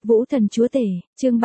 Vũ thần chúa tể, chương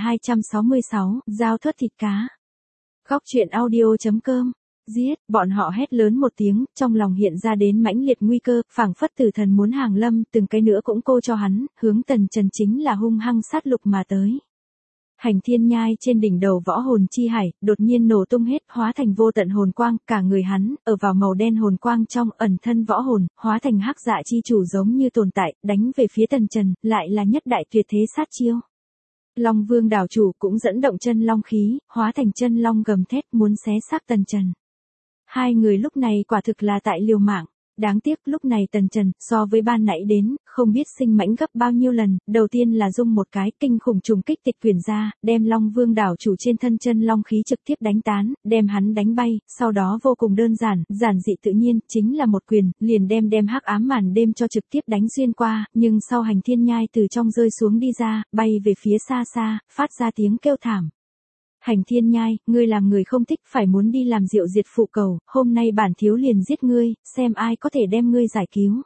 3266, giao thoát thịt cá. Góc truyện audio.com. Giết, bọn họ hét lớn một tiếng, trong lòng hiện ra đến mãnh liệt nguy cơ, phảng phất tử thần muốn hàng lâm, từng cái nữa cũng cô cho hắn, hướng Tần Trần chính là hung hăng sát lục mà tới. Hành thiên nhai trên đỉnh đầu võ hồn chi hải, đột nhiên nổ tung hết, hóa thành vô tận hồn quang, cả người hắn, ở vào màu đen hồn quang trong, ẩn thân võ hồn, hóa thành hắc dạ chi chủ giống như tồn tại, đánh về phía Tần Trần, lại là nhất đại tuyệt thế sát chiêu. Long Vương đảo chủ cũng dẫn động chân long khí, hóa thành chân long gầm thét muốn xé xác Tần Trần. Hai người lúc này quả thực là tại liều mạng. Đáng tiếc lúc này Tần Trần, so với ban nãy đến, không biết sinh mãnh gấp bao nhiêu lần, đầu tiên là dung một cái kinh khủng trùng kích tịch quyển ra, đem Long Vương đảo chủ trên thân chân long khí trực tiếp đánh tán, đem hắn đánh bay, sau đó vô cùng đơn giản, giản dị tự nhiên, chính là một quyền, liền đem hắc ám màn đêm cho trực tiếp đánh xuyên qua, nhưng sau hành thiên nhai từ trong rơi xuống đi ra, bay về phía xa xa, phát ra tiếng kêu thảm. Hành thiên nhai, ngươi làm người không thích phải muốn đi làm rượu diệt phụ cầu, hôm nay bản thiếu liền giết ngươi, xem ai có thể đem ngươi giải cứu.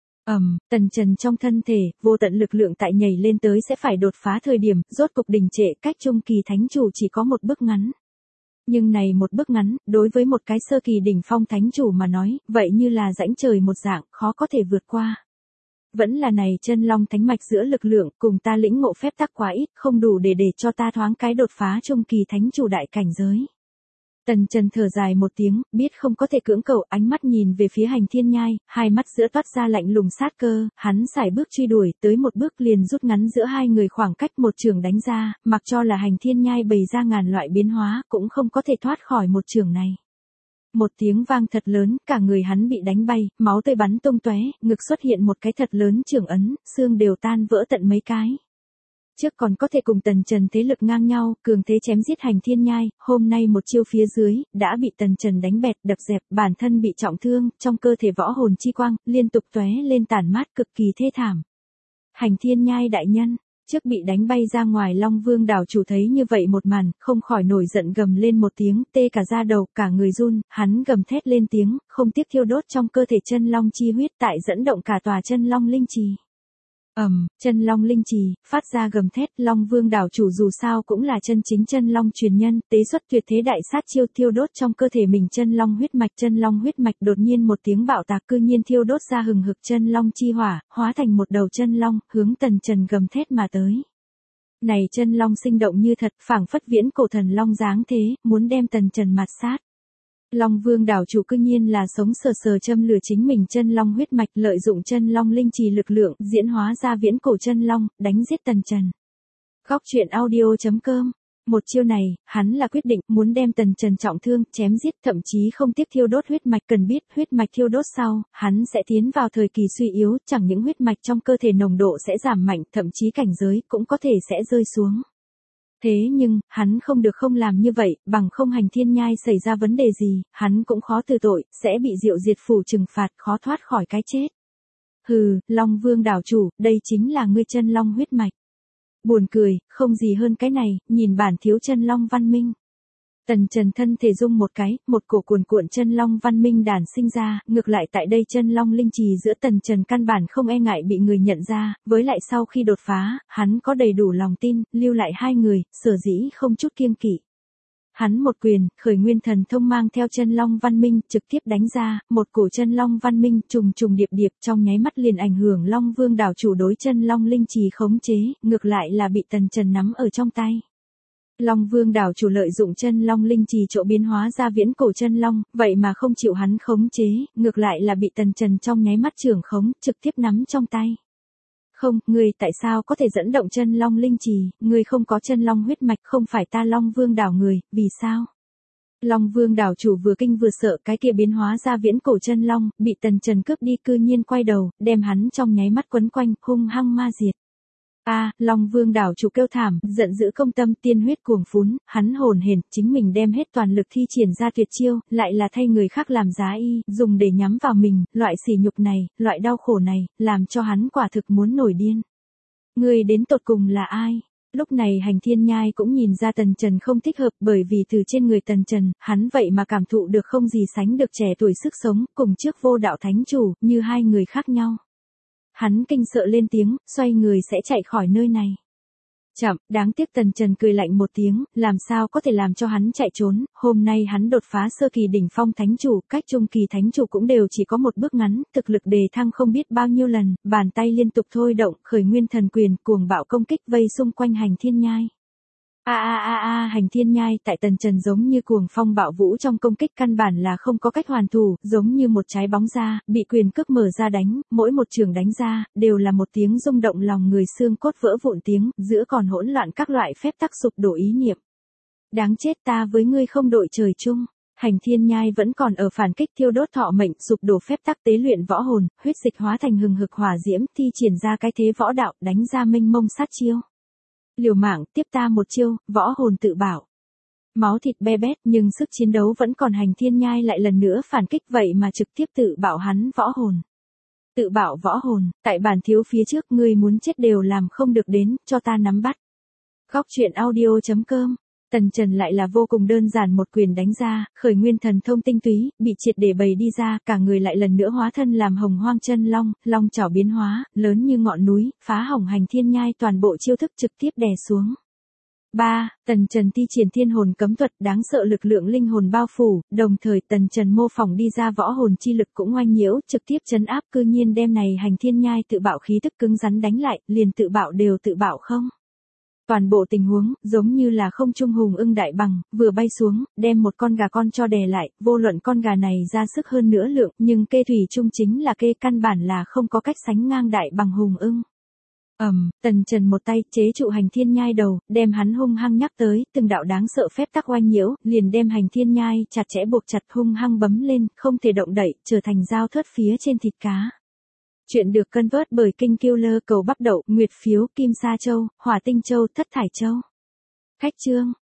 Tần Trần trong thân thể, vô tận lực lượng tại nhảy lên tới sẽ phải đột phá thời điểm, rốt cục đình trệ, cách trung kỳ thánh chủ chỉ có một bước ngắn. Nhưng này một bước ngắn, đối với một cái sơ kỳ đỉnh phong thánh chủ mà nói, vậy như là rãnh trời một dạng, khó có thể vượt qua. Vẫn là này chân long thánh mạch giữa lực lượng, cùng ta lĩnh ngộ phép tắc quá ít, không đủ để cho ta thoáng cái đột phá trung kỳ thánh chủ đại cảnh giới. Tần Trần thở dài một tiếng, biết không có thể cưỡng cầu, ánh mắt nhìn về phía hành thiên nhai, hai mắt giữa toát ra lạnh lùng sát cơ, hắn sải bước truy đuổi, tới một bước liền rút ngắn giữa hai người khoảng cách một trường đánh ra, mặc cho là hành thiên nhai bày ra ngàn loại biến hóa, cũng không có thể thoát khỏi một trường này. Một tiếng vang thật lớn, cả người hắn bị đánh bay, máu tươi bắn tung tóe, ngực xuất hiện một cái thật lớn trường ấn, xương đều tan vỡ tận mấy cái. Trước còn có thể cùng Tần Trần thế lực ngang nhau, cường thế chém giết hành thiên nhai, hôm nay một chiêu phía dưới, đã bị Tần Trần đánh bẹt, đập dẹp, bản thân bị trọng thương, trong cơ thể võ hồn chi quang, liên tục tóe lên tản mát cực kỳ thê thảm. Hành thiên nhai đại nhân. Trước bị đánh bay ra ngoài Long Vương đảo chủ thấy như vậy một màn, không khỏi nổi giận gầm lên một tiếng, tê cả da đầu, cả người run, hắn gầm thét lên tiếng, không tiếc thiêu đốt trong cơ thể chân long chi huyết tại dẫn động cả tòa chân long linh trì. Chân long linh trì, phát ra gầm thét, Long Vương đảo chủ dù sao cũng là chân chính chân long truyền nhân, tế xuất tuyệt thế đại sát chiêu thiêu đốt trong cơ thể mình chân long huyết mạch đột nhiên một tiếng bạo tạc cư nhiên thiêu đốt ra hừng hực chân long chi hỏa, hóa thành một đầu chân long, hướng Tần Trần gầm thét mà tới. Này chân long sinh động như thật, phảng phất viễn cổ thần long dáng thế, muốn đem Tần Trần mạt sát. Long Vương đảo chủ cư nhiên là sống sờ châm lửa chính mình chân long huyết mạch, lợi dụng chân long linh trì lực lượng, diễn hóa ra viễn cổ chân long, đánh giết Tần Trần. Góc truyện audio.com. Một chiêu này, hắn là quyết định muốn đem Tần Trần trọng thương, chém giết, thậm chí không tiếc thiêu đốt huyết mạch, cần biết huyết mạch thiêu đốt sau, hắn sẽ tiến vào thời kỳ suy yếu, chẳng những huyết mạch trong cơ thể nồng độ sẽ giảm mạnh, thậm chí cảnh giới cũng có thể sẽ rơi xuống. Thế nhưng, hắn không được không làm như vậy, bằng không hành thiên nhai xảy ra vấn đề gì, hắn cũng khó từ tội, sẽ bị diệu diệt phủ trừng phạt, khó thoát khỏi cái chết. Hừ, Long Vương đảo chủ, đây chính là ngươi chân long huyết mạch. Buồn cười, không gì hơn cái này, nhìn bản thiếu chân long văn minh. Tần Trần thân thể rung một cái, một cổ cuồn cuộn chân long văn minh đản sinh ra, ngược lại tại đây chân long linh trì giữa Tần Trần căn bản không e ngại bị người nhận ra, với lại sau khi đột phá, hắn có đầy đủ lòng tin, lưu lại hai người, sở dĩ không chút kiêng kỵ. Hắn một quyền, khởi nguyên thần thông mang theo chân long văn minh, trực tiếp đánh ra, một cổ chân long văn minh trùng điệp trong nháy mắt liền ảnh hưởng Long Vương đảo chủ đối chân long linh trì khống chế, ngược lại là bị Tần Trần nắm ở trong tay. Long Vương đảo chủ lợi dụng chân long linh trì chỗ biến hóa ra viễn cổ chân long, vậy mà không chịu hắn khống chế, ngược lại là bị Tần Trần trong nháy mắt trưởng khống, trực tiếp nắm trong tay. Không, ngươi tại sao có thể dẫn động chân long linh trì, ngươi không có chân long huyết mạch, không phải ta Long Vương đảo người, vì sao? Long Vương đảo chủ vừa kinh vừa sợ, cái kia biến hóa ra viễn cổ chân long, bị Tần Trần cướp đi, cư nhiên quay đầu, đem hắn trong nháy mắt quấn quanh, hung hăng ma diệt. Long Vương đảo chủ kêu thảm, giận dữ công tâm, tiên huyết cuồng phún, hắn hồn hển, chính mình đem hết toàn lực thi triển ra tuyệt chiêu, lại là thay người khác làm giá y, dùng để nhắm vào mình, loại sỉ nhục này, loại đau khổ này, làm cho hắn quả thực muốn nổi điên. Người đến tột cùng là ai? Lúc này hành thiên nhai cũng nhìn ra Tần Trần không thích hợp, bởi vì từ trên người Tần Trần, hắn vậy mà cảm thụ được không gì sánh được trẻ tuổi sức sống, cùng trước vô đạo thánh chủ, như hai người khác nhau. Hắn kinh sợ lên tiếng, xoay người sẽ chạy khỏi nơi này. Chậm, đáng tiếc Tần Trần cười lạnh một tiếng, làm sao có thể làm cho hắn chạy trốn, hôm nay hắn đột phá sơ kỳ đỉnh phong thánh chủ, cách trung kỳ thánh chủ cũng đều chỉ có một bước ngắn, thực lực đề thăng không biết bao nhiêu lần, bàn tay liên tục thôi động, khởi nguyên thần quyền, cuồng bạo công kích vây xung quanh hành thiên nhai. Hành thiên nhai tại Tần Trần giống như cuồng phong bạo vũ trong công kích căn bản là không có cách hoàn thủ, giống như một trái bóng ra, bị quyền cước mở ra đánh, mỗi một trường đánh ra, đều là một tiếng rung động lòng người xương cốt vỡ vụn tiếng, giữa còn hỗn loạn các loại phép tắc sụp đổ ý niệm. Đáng chết ta với ngươi không đội trời chung. Hành thiên nhai vẫn còn ở phản kích thiêu đốt thọ mệnh, sụp đổ phép tắc tế luyện võ hồn, huyết dịch hóa thành hừng hực hỏa diễm, thi triển ra cái thế võ đạo, đánh ra mênh mông sát chiêu. Liều mạng, tiếp ta một chiêu, võ hồn tự bảo. Máu thịt be bét nhưng sức chiến đấu vẫn còn, hành thiên nhai lại lần nữa phản kích vậy mà trực tiếp tự bảo hắn võ hồn. Tự bảo võ hồn, tại bản thiếu phía trước ngươi muốn chết đều làm không được đến, cho ta nắm bắt. Góc truyện audio.com. Tần Trần lại là vô cùng đơn giản một quyền đánh ra, khởi nguyên thần thông tinh túy, bị triệt để bày đi ra, cả người lại lần nữa hóa thân làm hồng hoang chân long, long chảo biến hóa, lớn như ngọn núi, phá hỏng hành thiên nhai toàn bộ chiêu thức trực tiếp đè xuống. 3. Tần Trần thi triển thiên hồn cấm thuật, đáng sợ lực lượng linh hồn bao phủ, đồng thời Tần Trần mô phỏng đi ra võ hồn chi lực cũng oanh nhiễu, trực tiếp trấn áp, cư nhiên đem này hành thiên nhai tự bạo khí tức cứng rắn đánh lại, liền tự bạo đều tự bạo không. Toàn bộ tình huống, giống như là không trung hùng ưng đại bằng, vừa bay xuống, đem một con gà con cho đè lại, vô luận con gà này ra sức hơn nữa lượng, nhưng kê thủy trung chính là kê, căn bản là không có cách sánh ngang đại bằng hùng ưng. Tần Trần một tay chế trụ hành thiên nhai đầu, đem hắn hung hăng nhắc tới, từng đạo đáng sợ phép tắc oanh nhiễu, liền đem hành thiên nhai chặt chẽ buộc chặt, hung hăng bấm lên, không thể động đậy, trở thành dao thớt phía trên thịt cá. Chuyện được cân vớt bởi King Killer, cầu bắp đậu, nguyệt phiếu, kim sa châu, hỏa tinh châu, thất thải châu. Khách chương.